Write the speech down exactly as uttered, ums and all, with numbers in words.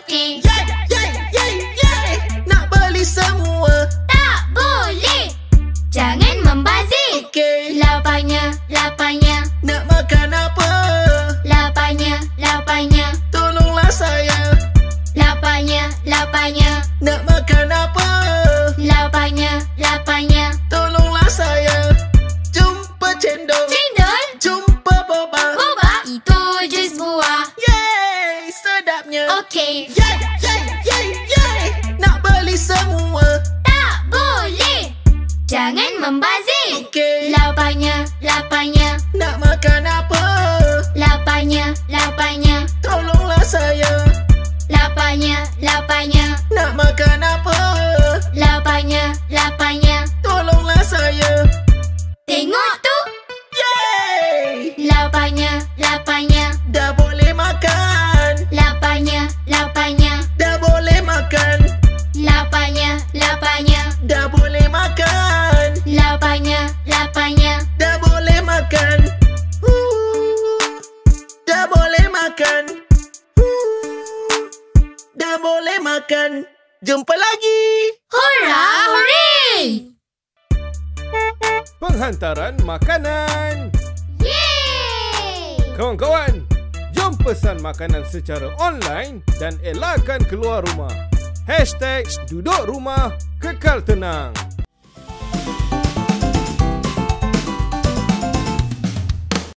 okey. Yay, yay, yay, yay. Nak beli semua. Tak boleh. Jangan membazir. Okey. Lapanya, lapanya, Nak makan apa? lapanya, lapanya, Tolonglah saya. lapanya, lapanya, Nak makan apa? lapanya, lapanya. Tolonglah saya. Jumpa cendol. Cendol, Jumpa boba. boba, itu jus buah. Yeay, sedapnya. Okey. Yay, yay, yay, yay. Nak beli semua. Tak boleh. Jangan membazir. Okey. Lapanya, lapanya, Nak makan apa? lapanya, lapanya, Tolonglah saya. lapanya, lapanya, Nak makan apa? lapanya, lapanya. Tolonglah saya. Tengok tu. Yeay. Lapanya, lapanya, Dah boleh makan. lapanya, lapanya, Dah boleh makan. lapanya, lapanya, Dah boleh makan. lapanya, lapanya. Dah boleh makan. Uh, Dah boleh makan. Uh, Dah boleh makan. Jumpa lagi. Hurra, hooray! Penghantaran makanan. Yeay! Kawan-kawan, jom pesan makanan secara online dan elakkan keluar rumah. Hashtag duduk rumah, kekal tenang.